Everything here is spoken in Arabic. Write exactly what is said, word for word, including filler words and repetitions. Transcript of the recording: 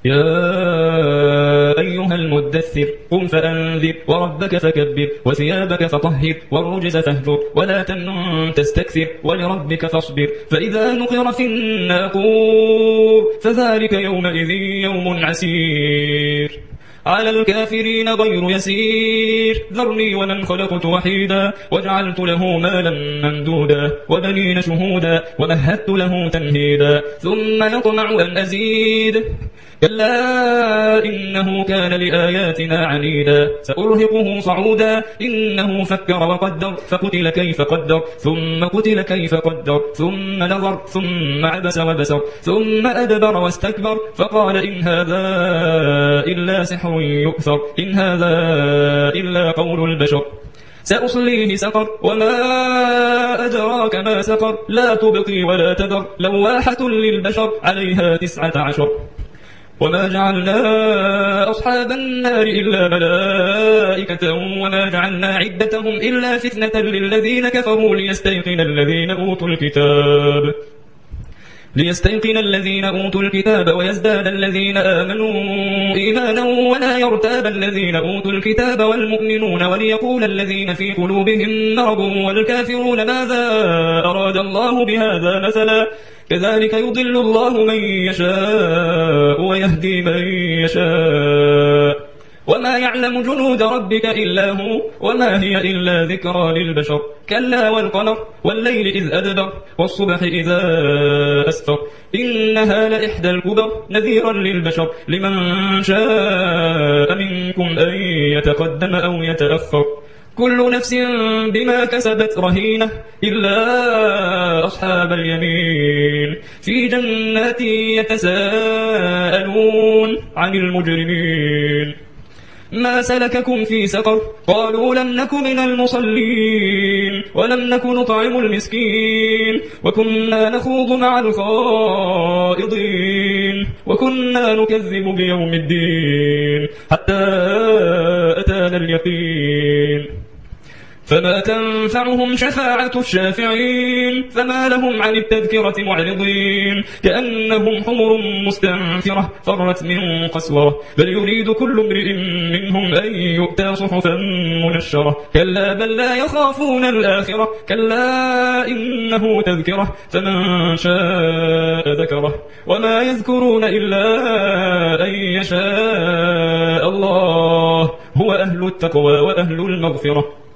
يا أيها المدثر قم فأنذر وربك فكبر وثيابك فطهر والرجز فاهجر ولا تمنن تستكثر ولربك فاصبر فإذا نقر في الناقور فذلك يومئذ يوم عسير على الكافرين غير يسير ذرني ومن خلقت وحيدا وجعلت له مالا ممدودا وبنين شهودا ومهدت له تمهيدا ثم يطمع أن أزيد كلا إنه كان لآياتنا عنيدا سأرهقه صعودا إنه فكر وقدر فقتل كيف قدر ثم قتل كيف قدر ثم نظر ثم عبس وبسر ثم أدبر واستكبر فقال إن هذا إلا سحر يؤثر إن هذا إلا قول البشر سأصليه سقر وما أدراك ما سقر لا تبقي ولا تذر لواحة للبشر عليها تسعة عشر وما جعلنا أصحاب النار إلا ملائكة وما جعلنا عدتهم إلا فتنة للذين كفروا ليستيقن الذين أوتوا الكتاب ليستيقن الذين أوتوا الكتاب ويزداد الذين آمنوا إيمانا ولا يرتاب الذين أوتوا الكتاب والمؤمنون وليقول الذين في قلوبهم مرض والكافرون ماذا أراد الله بهذا مثلا كذلك يضل الله من يشاء ويهدي من يشاء وما يعلم جنود ربك إلا هو وما هي إلا ذكرى للبشر كلا والقمر والليل إذ أدبر والصبح إذا أسفر إنها لإحدى الكبر نذيرا للبشر لمن شاء منكم أن يتقدم أو يتأخر كل نفس بما كسبت رهينة إلا أصحاب اليمين في جنات يتساءلون عن المجرمين ما سلككم في سقر قالوا لم نك من المصلين ولم نك نطعم المسكين وكنا نخوض مع الخائضين وكنا نكذب بيوم الدين حتى أتانا اليقين فما تنفعهم شفاعة الشافعين فما لهم عن التذكرة معرضين كأنهم حمر مستنفرة فرت من قسورة بل يريد كل امرئ منهم أن يؤتى صحفا منشرة كلا بل لا يخافون الآخرة كلا إنه تذكرة فمن شاء ذكره وما يذكرون إلا أن يشاء الله هو أهل التقوى وأهل المغفرة